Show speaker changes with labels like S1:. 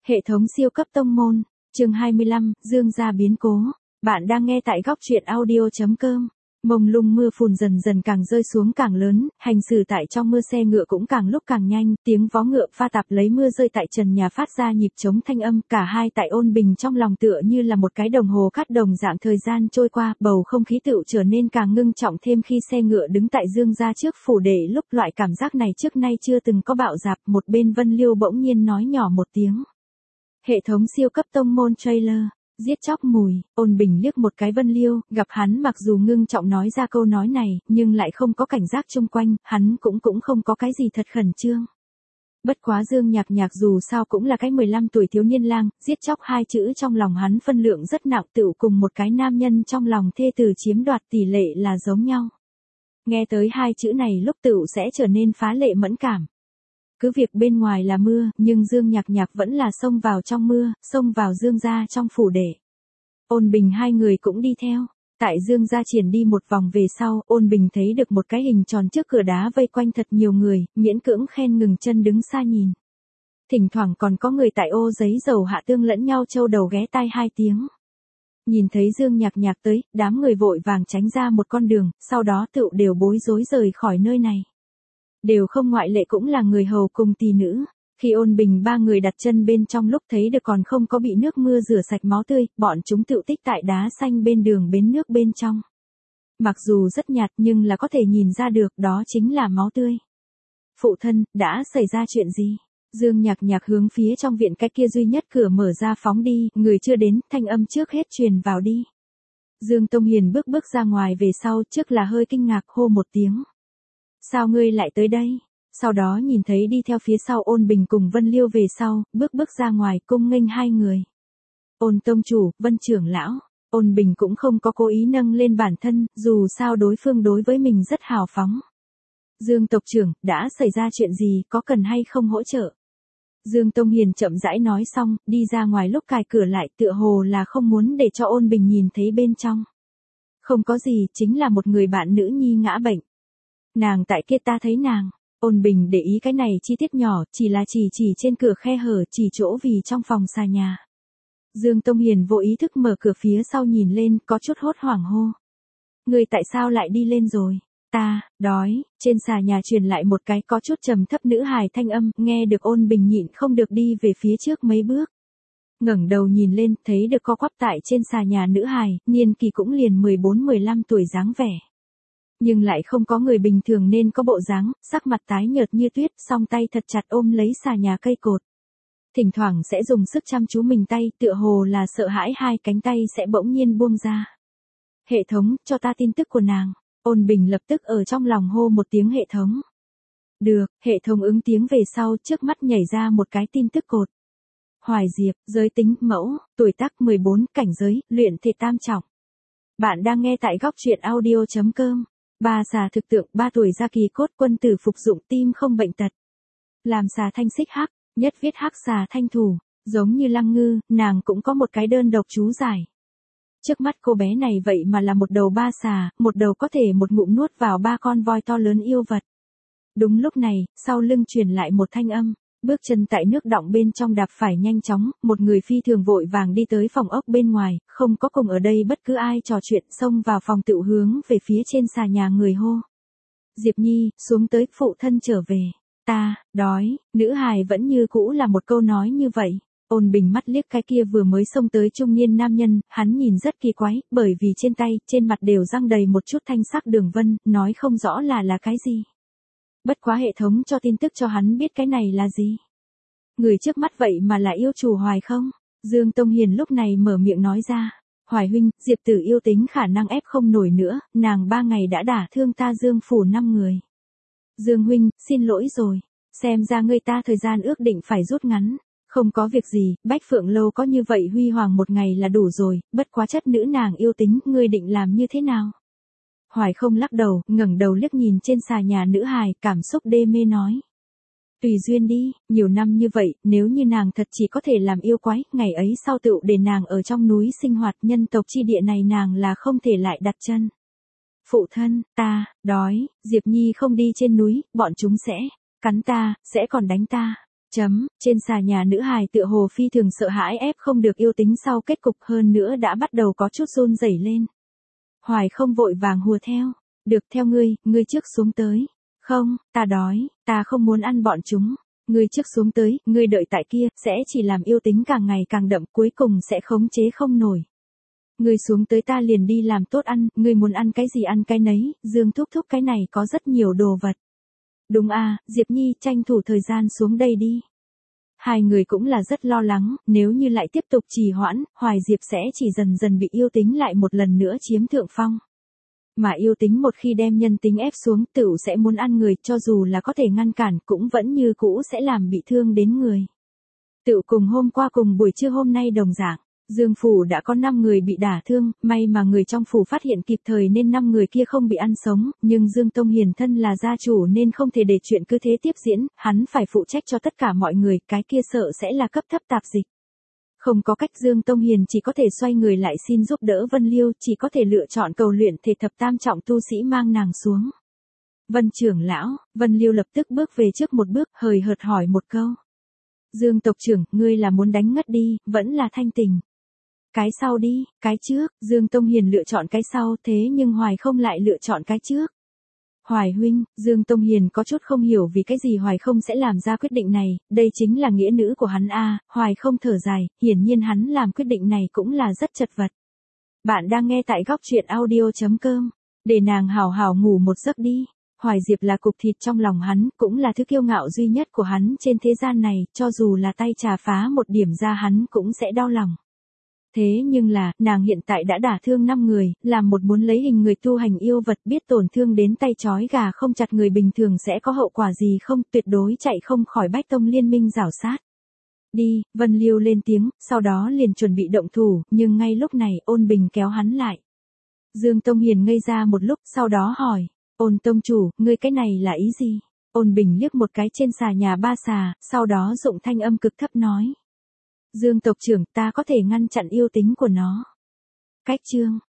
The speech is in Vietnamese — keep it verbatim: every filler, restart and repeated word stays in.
S1: Hệ thống siêu cấp tông môn, chương hai mươi lăm, Dương gia biến cố. Bạn đang nghe tại góc truyện audio chấm com. Mông lung mưa phùn dần dần càng rơi xuống càng lớn, hành xử tại trong mưa xe ngựa cũng càng lúc càng nhanh, tiếng vó ngựa pha tạp lấy mưa rơi tại trần nhà phát ra nhịp trống thanh âm, cả hai tại Ôn Bình trong lòng tựa như là một cái đồng hồ cắt đồng dạng thời gian trôi qua, bầu không khí tựu trở nên càng ngưng trọng thêm khi xe ngựa đứng tại Dương gia trước phủ đệ lúc loại cảm giác này trước nay chưa từng có bạo dạp, một bên Vân Liêu bỗng nhiên nói nhỏ một tiếng. Hệ thống siêu cấp tông môn trailer. Giết chóc mùi, Ôn Bình liếc một cái Vân Liêu, gặp hắn mặc dù ngưng trọng nói ra câu nói này, nhưng lại không có cảnh giác chung quanh, hắn cũng cũng không có cái gì thật khẩn trương. Bất quá Dương Nhạc Nhạc dù sao cũng là cái mười lăm tuổi thiếu niên lang, giết chóc hai chữ trong lòng hắn phân lượng rất nặng, tựu cùng một cái nam nhân trong lòng thê tử chiếm đoạt tỷ lệ là giống nhau. Nghe tới hai chữ này lúc tựu sẽ trở nên phá lệ mẫn cảm. Cứ việc bên ngoài là mưa, nhưng Dương Nhạc Nhạc vẫn là xông vào trong mưa, xông vào Dương gia trong phủ đệ. Ôn Bình hai người cũng đi theo. Tại Dương gia triển đi một vòng về sau, Ôn Bình thấy được một cái hình tròn trước cửa đá vây quanh thật nhiều người, miễn cưỡng khen ngừng chân đứng xa nhìn. Thỉnh thoảng còn có người tại ô giấy dầu hạ tương lẫn nhau châu đầu ghé tai hai tiếng. Nhìn thấy Dương Nhạc Nhạc tới, đám người vội vàng tránh ra một con đường, sau đó tựu đều bối rối rời khỏi nơi này. Đều không ngoại lệ cũng là người hầu cùng tỳ nữ. Khi Ôn Bình ba người đặt chân bên trong lúc thấy được còn không có bị nước mưa rửa sạch máu tươi, bọn chúng tựu tích tại đá xanh bên đường bến nước bên trong. Mặc dù rất nhạt nhưng là có thể nhìn ra được đó chính là máu tươi. Phụ thân, đã xảy ra chuyện gì? Dương Nhạc Nhạc hướng phía trong viện cái kia duy nhất cửa mở ra phóng đi, người chưa đến, thanh âm trước hết truyền vào đi. Dương Tông Hiền bước bước ra ngoài về sau, trước là hơi kinh ngạc hô một tiếng. Sao ngươi lại tới đây? Sau đó nhìn thấy đi theo phía sau Ôn Bình cùng Vân Liêu về sau, bước bước ra ngoài cung nghênh hai người. Ôn tông chủ, Vân trưởng lão, Ôn Bình cũng không có cố ý nâng lên bản thân, dù sao đối phương đối với mình rất hào phóng. Dương tộc trưởng, đã xảy ra chuyện gì, có cần hay không hỗ trợ? Dương Tông Hiền chậm rãi nói xong, đi ra ngoài lúc cài cửa lại tựa hồ là không muốn để cho Ôn Bình nhìn thấy bên trong. Không có gì, chính là một người bạn nữ nhi ngã bệnh. Nàng tại kia ta thấy nàng. Ôn Bình để ý cái này chi tiết nhỏ, chỉ là chỉ chỉ trên cửa khe hở, chỉ chỗ vì trong phòng xà nhà. Dương Tông Hiền vô ý thức mở cửa phía sau nhìn lên, có chút hốt hoảng hô. Người tại sao lại đi lên rồi? Ta, đói. Trên xà nhà truyền lại một cái có chút trầm thấp nữ hài thanh âm, nghe được Ôn Bình nhịn không được đi về phía trước mấy bước. Ngẩng đầu nhìn lên, thấy được co quắp tại trên xà nhà nữ hài, niên kỳ cũng liền mười bốn mười lăm tuổi dáng vẻ. Nhưng lại không có người bình thường nên có bộ dáng, sắc mặt tái nhợt như tuyết, song tay thật chặt ôm lấy xà nhà cây cột. Thỉnh thoảng sẽ dùng sức chăm chú mình tay, tựa hồ là sợ hãi hai cánh tay sẽ bỗng nhiên buông ra. Hệ thống, cho ta tin tức của nàng. Ôn Bình lập tức ở trong lòng hô một tiếng hệ thống. Được, hệ thống ứng tiếng về sau, trước mắt nhảy ra một cái tin tức cột. Hoài Diệp, giới tính, mẫu, tuổi tác mười bốn, cảnh giới, luyện thể tam trọng. Bạn đang nghe tại góc truyện audio chấm com. Ba xà thực tượng, ba tuổi gia kỳ cốt, quân tử phục dụng, tim không bệnh tật. Làm xà thanh xích hắc, nhất viết hắc xà thanh thủ, giống như Lăng Ngư, nàng cũng có một cái đơn độc chú giải. Trước mắt cô bé này vậy mà là một đầu ba xà, một đầu có thể một ngụm nuốt vào ba con voi to lớn yêu vật. Đúng lúc này, sau lưng truyền lại một thanh âm. Bước chân tại nước đọng bên trong đạp phải nhanh chóng, một người phi thường vội vàng đi tới phòng ốc bên ngoài, không có cùng ở đây bất cứ ai trò chuyện, xông vào phòng tựu hướng về phía trên xà nhà người hô. Diệp Nhi, xuống tới, phụ thân trở về. Ta, đói, nữ hài vẫn như cũ là một câu nói như vậy. Ôn Bình mắt liếc cái kia vừa mới xông tới trung niên nam nhân, hắn nhìn rất kỳ quái, bởi vì trên tay, trên mặt đều răng đầy một chút thanh sắc đường vân, nói không rõ là là cái gì. Bất quá hệ thống cho tin tức cho hắn biết cái này là gì. Người trước mắt vậy mà là yêu chủ Hoài không? Dương Tông Hiền lúc này mở miệng nói ra. Hoài huynh, Diệp tử yêu tính khả năng ép không nổi nữa, nàng ba ngày đã đả thương ta Dương phủ năm người. Dương huynh, xin lỗi rồi. Xem ra người ta thời gian ước định phải rút ngắn. Không có việc gì, Bách Phượng Lâu có như vậy huy hoàng một ngày là đủ rồi, bất quá chất nữ nàng yêu tính, ngươi định làm như thế nào? Hoài không lắc đầu, ngẩng đầu liếc nhìn trên xà nhà nữ hài, cảm xúc đê mê nói. Tùy duyên đi, nhiều năm như vậy, nếu như nàng thật chỉ có thể làm yêu quái, ngày ấy sau tựu để nàng ở trong núi sinh hoạt, nhân tộc chi địa này nàng là không thể lại đặt chân. Phụ thân, ta, đói, Diệp Nhi không đi trên núi, bọn chúng sẽ cắn ta, sẽ còn đánh ta. Chấm, trên xà nhà nữ hài tựa hồ phi thường sợ hãi ép không được yêu tính sau kết cục hơn nữa đã bắt đầu có chút run rẩy lên. Hoài không vội vàng hùa theo. Được theo ngươi, ngươi trước xuống tới. Không, ta đói, ta không muốn ăn bọn chúng. Ngươi trước xuống tới, ngươi đợi tại kia, sẽ chỉ làm yêu tính càng ngày càng đậm cuối cùng sẽ khống chế không nổi. Ngươi xuống tới ta liền đi làm tốt ăn, ngươi muốn ăn cái gì ăn cái nấy, Dương thúc thúc cái này có rất nhiều đồ vật. Đúng à, Diệp Nhi tranh thủ thời gian xuống đây đi. Hai người cũng là rất lo lắng, nếu như lại tiếp tục trì hoãn, Hoài Diệp sẽ chỉ dần dần bị yêu tính lại một lần nữa chiếm thượng phong. Mà yêu tính một khi đem nhân tính ép xuống tựu sẽ muốn ăn người cho dù là có thể ngăn cản cũng vẫn như cũ sẽ làm bị thương đến người. Tựu cùng hôm qua cùng buổi trưa hôm nay đồng dạng. Dương phủ đã có năm người bị đả thương, may mà người trong phủ phát hiện kịp thời nên năm người kia không bị ăn sống, nhưng Dương Tông Hiền thân là gia chủ nên không thể để chuyện cứ thế tiếp diễn, hắn phải phụ trách cho tất cả mọi người, cái kia sợ sẽ là cấp thấp tạp dịch. Không có cách Dương Tông Hiền chỉ có thể xoay người lại xin giúp đỡ Vân Liêu, chỉ có thể lựa chọn cầu luyện thể thập tam trọng tu sĩ mang nàng xuống. Vân trưởng lão, Vân Liêu lập tức bước về trước một bước, hời hợt hỏi một câu. Dương tộc trưởng, ngươi là muốn đánh ngất đi, vẫn là thanh tình. Cái sau đi, cái trước, Dương Tông Hiền lựa chọn cái sau thế nhưng Hoài không lại lựa chọn cái trước. Hoài huynh, Dương Tông Hiền có chút không hiểu vì cái gì Hoài không sẽ làm ra quyết định này, đây chính là nghĩa nữ của hắn a. Hoài không thở dài, hiển nhiên hắn làm quyết định này cũng là rất chật vật. Bạn đang nghe tại góc truyện audio chấm com, để nàng hào hào ngủ một giấc đi. Hoài Diệp là cục thịt trong lòng hắn, cũng là thứ kiêu ngạo duy nhất của hắn trên thế gian này, cho dù là tay trà phá một điểm ra hắn cũng sẽ đau lòng. Thế nhưng là, nàng hiện tại đã đả thương năm người, làm một muốn lấy hình người tu hành yêu vật biết tổn thương đến tay chói gà không chặt người bình thường sẽ có hậu quả gì không, tuyệt đối chạy không khỏi Bách Tông liên minh rảo sát. Đi, Vân Liêu lên tiếng, sau đó liền chuẩn bị động thủ, nhưng ngay lúc này Ôn Bình kéo hắn lại. Dương Tông Hiền ngây ra một lúc, sau đó hỏi, Ôn tông chủ, ngươi cái này là ý gì? Ôn Bình liếc một cái trên xà nhà ba xà, sau đó dụng thanh âm cực thấp nói. Dương tộc trưởng, ta có thể ngăn chặn yêu tính của nó. Cách chương,